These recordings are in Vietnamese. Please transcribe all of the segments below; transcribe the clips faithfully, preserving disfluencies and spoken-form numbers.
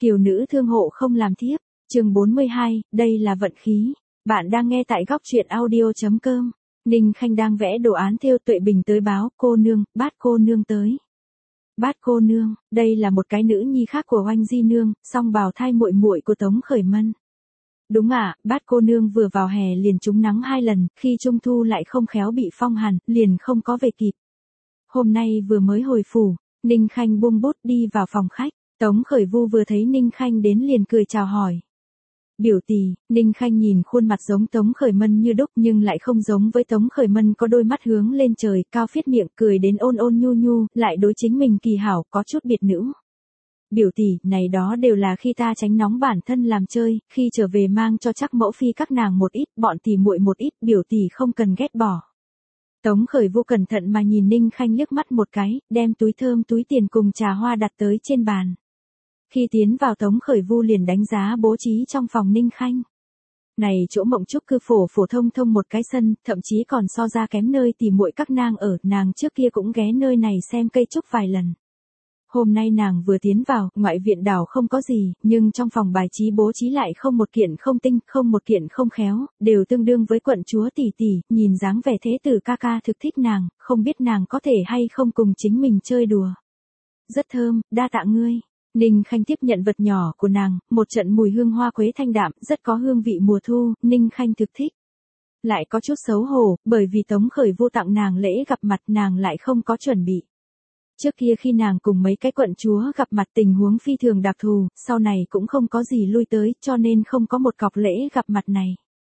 Kiều nữ thương hộ không làm thiếp, chương bốn mươi hai, đây là vận khí. Bạn đang nghe tại góc truyện audio.com. Ninh Khanh đang vẽ đồ án thêu Tuệ Bình tới báo, cô nương, Bát cô nương tới. Bát cô nương, đây là một cái nữ nhi khác của Oanh Di nương, song bào thai muội muội của Tống Khởi Mân. Đúng ạ, à, Bát cô nương vừa vào hè liền trúng nắng hai lần, khi trung thu lại không khéo bị phong hàn, liền không có về kịp. Hôm nay vừa mới hồi phủ, Ninh Khanh buông bút đi vào phòng khách. Tống Khởi Vu vừa thấy Ninh Khanh đến liền cười chào hỏi. Biểu tỷ, Ninh Khanh nhìn khuôn mặt giống Tống Khởi Mân như đúc nhưng lại không giống với Tống Khởi Mân, có đôi mắt hướng lên trời, cao phiết miệng, cười đến ôn ôn nhu nhu, lại đối chính mình kỳ hảo, có chút biệt nữ. Biểu tỷ, này đó đều là khi ta tránh nóng bản thân làm chơi, khi trở về mang cho chắc mẫu phi các nàng một ít, bọn tỷ muội một ít, biểu tỷ không cần ghét bỏ. Tống Khởi Vu cẩn thận mà nhìn Ninh Khanh liếc mắt một cái, đem túi thơm túi tiền cùng trà hoa đặt tới trên bàn. Khi tiến vào Tống Khởi Vu liền đánh giá bố trí trong phòng Ninh Khanh. Này chỗ mộng trúc cư phổ phổ thông thông một cái sân, thậm chí còn so ra kém nơi tỉ muội các nàng ở, nàng trước kia cũng ghé nơi này xem cây trúc vài lần. Hôm nay nàng vừa tiến vào, ngoại viện đảo không có gì, nhưng trong phòng bài trí bố trí lại không một kiện không tinh, không một kiện không khéo, đều tương đương với quận chúa tỷ tỷ, nhìn dáng vẻ thế tử ca ca thực thích nàng, không biết nàng có thể hay không cùng chính mình chơi đùa. Rất thơm, đa tạ ngươi. Ninh Khanh tiếp nhận vật nhỏ của nàng, một trận mùi hương hoa quế thanh đạm, rất có hương vị mùa thu, Ninh Khanh thực thích. Lại có chút xấu hổ, bởi vì Tống Khởi Vu tặng nàng lễ gặp mặt nàng lại không có chuẩn bị. Trước kia khi nàng cùng mấy cái quận chúa gặp mặt tình huống phi thường đặc thù, sau này cũng không có gì lui tới, cho nên không có một cọc lễ gặp mặt này.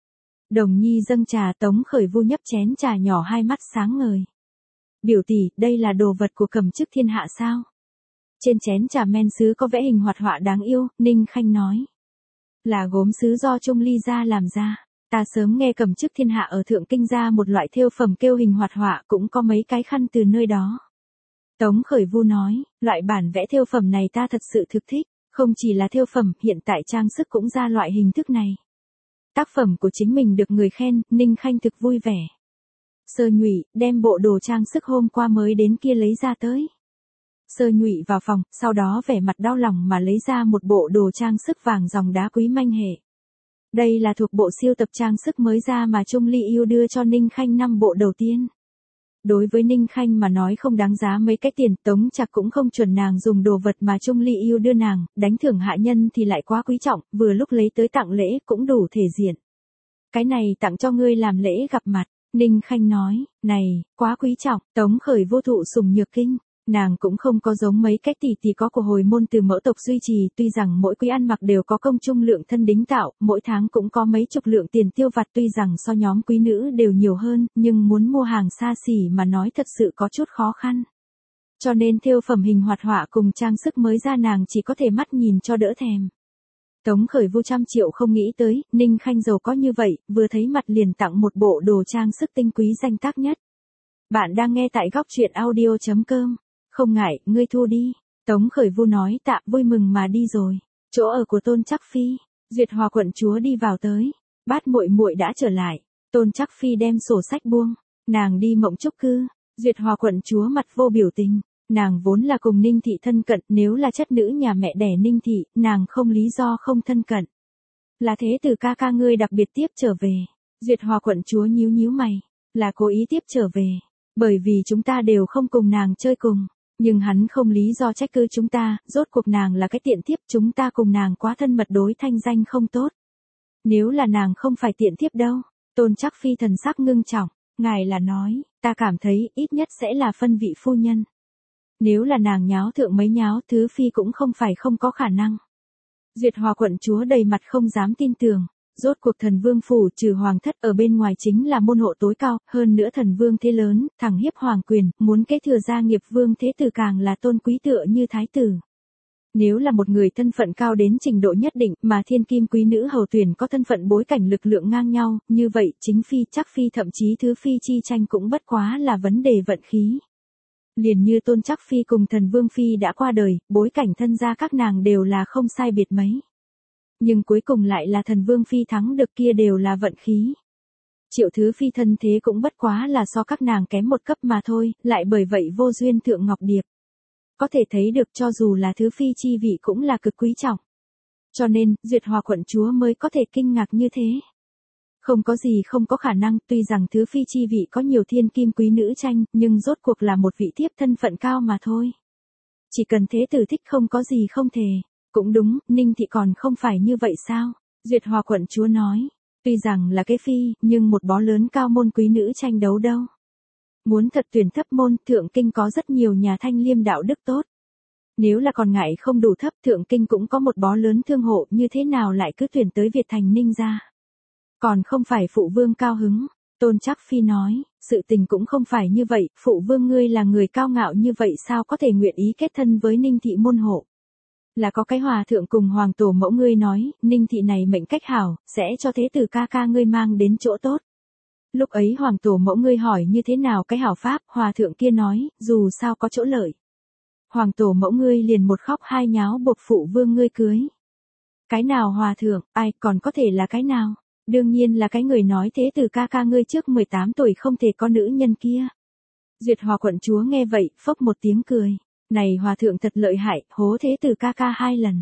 Đồng Nhi dâng trà, Tống Khởi Vu nhấp chén trà nhỏ, hai mắt sáng ngời. Biểu tỷ, đây là đồ vật của Cẩm Chức Thiên Hạ sao? Trên chén trà men sứ có vẽ hình hoạt họa đáng yêu, Ninh Khanh nói. Là gốm sứ do Trung Ly gia làm ra. Ta sớm nghe Cẩm Chức Thiên Hạ ở Thượng Kinh ra một loại thêu phẩm kêu hình hoạt họa, cũng có mấy cái khăn từ nơi đó. Tống Khởi Vu nói, loại bản vẽ thêu phẩm này ta thật sự thực thích, không chỉ là thêu phẩm, hiện tại trang sức cũng ra loại hình thức này. Tác phẩm của chính mình được người khen, Ninh Khanh thực vui vẻ. Sơ Nhụy, đem bộ đồ trang sức hôm qua mới đến kia lấy ra tới. Sơ Nhụy vào phòng, sau đó vẻ mặt đau lòng mà lấy ra một bộ đồ trang sức vàng dòng đá quý manh hệ. Đây là thuộc bộ siêu tập trang sức mới ra mà Trung Ly yêu đưa cho Ninh Khanh năm bộ đầu tiên. Đối với Ninh Khanh mà nói không đáng giá mấy cái tiền, Tống Trạc cũng không chuẩn nàng dùng đồ vật mà Trung Ly yêu đưa nàng, đánh thưởng hạ nhân thì lại quá quý trọng, vừa lúc lấy tới tặng lễ cũng đủ thể diện. Cái này tặng cho ngươi làm lễ gặp mặt, Ninh Khanh nói, này, quá quý trọng, Tống Khởi Vô thụ sùng nhược kinh. Nàng cũng không có giống mấy cách tỷ tỷ có của hồi môn từ mẫu tộc duy trì, tuy rằng mỗi quý ăn mặc đều có công trung lượng thân đính tạo, mỗi tháng cũng có mấy chục lượng tiền tiêu vặt, tuy rằng so nhóm quý nữ đều nhiều hơn, nhưng muốn mua hàng xa xỉ mà nói thật sự có chút khó khăn. Cho nên thêu phẩm hình hoạt họa cùng trang sức mới ra nàng chỉ có thể mắt nhìn cho đỡ thèm. Tống Khởi Vu trăm triệu không nghĩ tới, Ninh Khanh giàu có như vậy, vừa thấy mặt liền tặng một bộ đồ trang sức tinh quý danh tác nhất. Bạn đang nghe tại góc truyện audio.com. Không ngại, ngươi thu đi. Tống Khởi Vu nói tạ, vui mừng mà đi rồi. Chỗ ở của Tôn Trắc Phi, Duyệt Hòa quận chúa đi vào tới. Bát muội muội đã trở lại. Tôn Trắc Phi đem sổ sách buông. Nàng đi mộng trúc cư. Duyệt Hòa quận chúa mặt vô biểu tình. Nàng vốn là cùng Ninh Thị thân cận, nếu là chất nữ nhà mẹ đẻ Ninh Thị, nàng không lý do không thân cận. Là thế từ ca ca ngươi đặc biệt tiếp trở về. Duyệt Hòa quận chúa nhíu nhíu mày. Là cố ý tiếp trở về. Bởi vì chúng ta đều không cùng nàng chơi cùng. Nhưng hắn không lý do trách cứ chúng ta, rốt cuộc nàng là cái tiện thiếp, chúng ta cùng nàng quá thân mật đối thanh danh không tốt. Nếu là nàng không phải tiện thiếp đâu. Tôn Trắc Phi thần sắc ngưng trọng, ngài là nói, ta cảm thấy ít nhất sẽ là phân vị phu nhân. Nếu là nàng nháo thượng mấy nháo, thứ phi cũng không phải không có khả năng. Duyệt Hòa quận chúa đầy mặt không dám tin tưởng. Rốt cuộc Thần Vương phủ trừ hoàng thất ở bên ngoài chính là môn hộ tối cao, hơn nữa Thần Vương thế lớn, thẳng hiếp hoàng quyền, muốn kế thừa gia nghiệp vương thế tử càng là tôn quý tựa như thái tử. Nếu là một người thân phận cao đến trình độ nhất định mà thiên kim quý nữ hầu tuyển có thân phận bối cảnh lực lượng ngang nhau, như vậy chính phi Trắc Phi thậm chí thứ phi chi tranh cũng bất quá là vấn đề vận khí. Liền như Tôn Trắc Phi cùng Thần Vương Phi đã qua đời, bối cảnh thân gia các nàng đều là không sai biệt mấy. Nhưng cuối cùng lại là Thần Vương Phi thắng được, kia đều là vận khí. Triệu Thứ Phi thân thế cũng bất quá là so các nàng kém một cấp mà thôi, lại bởi vậy vô duyên thượng ngọc điệp. Có thể thấy được cho dù là Thứ Phi chi vị cũng là cực quý trọng. Cho nên, Duyệt Hòa quận chúa mới có thể kinh ngạc như thế. Không có gì không có khả năng, tuy rằng thứ phi chi vị có nhiều thiên kim quý nữ tranh, nhưng rốt cuộc là một vị thiếp thân phận cao mà thôi. Chỉ cần thế tử thích không có gì không thể. Cũng đúng, Ninh thị còn không phải như vậy sao? Duyệt Hòa quận chúa nói. Tuy rằng là cái phi, nhưng một bó lớn cao môn quý nữ tranh đấu đâu. Muốn thật tuyển thấp môn, thượng kinh có rất nhiều nhà thanh liêm đạo đức tốt. Nếu là còn ngại không đủ thấp, thượng kinh cũng có một bó lớn thương hộ, như thế nào lại cứ tuyển tới Việt Thành Ninh ra. Còn không phải phụ vương cao hứng. Tôn Trác Phi nói, sự tình cũng không phải như vậy, phụ vương ngươi là người cao ngạo như vậy sao có thể nguyện ý kết thân với Ninh thị môn hộ. Là có cái hòa thượng cùng hoàng tổ mẫu ngươi nói, Ninh thị này mệnh cách hảo, sẽ cho thế tử ca ca ngươi mang đến chỗ tốt. Lúc ấy hoàng tổ mẫu ngươi hỏi như thế nào cái hảo pháp, hòa thượng kia nói, dù sao có chỗ lợi. Hoàng tổ mẫu ngươi liền một khóc hai nháo buộc phụ vương ngươi cưới. Cái nào hòa thượng, ai còn có thể là cái nào? Đương nhiên là cái người nói thế tử ca ca ngươi trước mười tám tuổi không thể có nữ nhân kia. Duyệt Hòa quận chúa nghe vậy, phốc một tiếng cười. Này hòa thượng thật lợi hại, hố thế tử ca ca hai lần.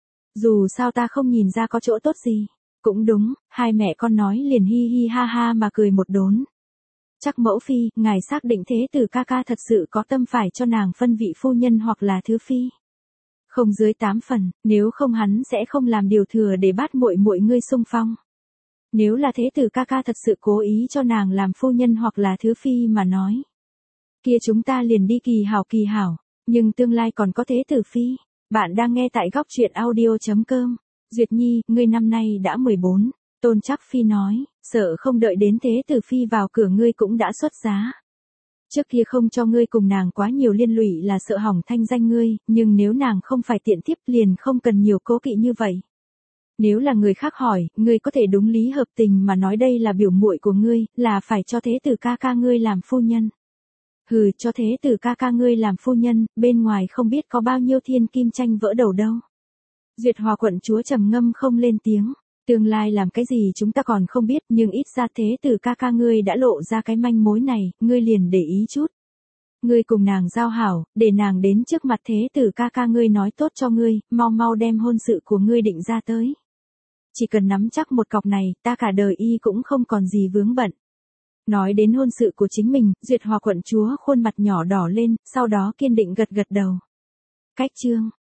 Dù sao ta không nhìn ra có chỗ tốt gì. Cũng đúng, hai mẹ con nói liền hi hi ha ha mà cười một đốn. Chắc mẫu phi, ngài xác định thế tử ca ca thật sự có tâm phải cho nàng phân vị phu nhân hoặc là thứ phi. Không dưới tám phần, nếu không hắn sẽ không làm điều thừa để bắt muội muội ngươi xung phong. Nếu là thế tử ca ca thật sự cố ý cho nàng làm phu nhân hoặc là thứ phi mà nói. Kia chúng ta liền đi kỳ hảo kỳ hảo, nhưng tương lai còn có thế tử phi. Bạn đang nghe tại góc truyện audio chấm com. Duyệt Nhi, ngươi năm nay đã mười bốn. Tôn Trác Phi nói, sợ không đợi đến thế tử phi vào cửa ngươi cũng đã xuất giá. Trước kia không cho ngươi cùng nàng quá nhiều liên lụy là sợ hỏng thanh danh ngươi, nhưng nếu nàng không phải tiện thiếp liền không cần nhiều cố kỵ như vậy. Nếu là người khác hỏi, ngươi có thể đúng lý hợp tình mà nói đây là biểu muội của ngươi, là phải cho thế tử ca ca ngươi làm phu nhân. Hừ, cho thế tử ca ca ngươi làm phu nhân, bên ngoài không biết có bao nhiêu thiên kim tranh vỡ đầu đâu. Duyệt Hòa quận chúa trầm ngâm không lên tiếng. Tương lai làm cái gì chúng ta còn không biết, nhưng ít ra thế tử ca ca ngươi đã lộ ra cái manh mối này, ngươi liền để ý chút. Ngươi cùng nàng giao hảo, để nàng đến trước mặt thế tử ca ca ngươi nói tốt cho ngươi, mau mau đem hôn sự của ngươi định ra tới. Chỉ cần nắm chắc một cọc này, ta cả đời y cũng không còn gì vướng bận. Nói đến hôn sự của chính mình, Duyệt Hòa quận chúa khuôn mặt nhỏ đỏ lên, sau đó kiên định gật gật đầu. Cách chương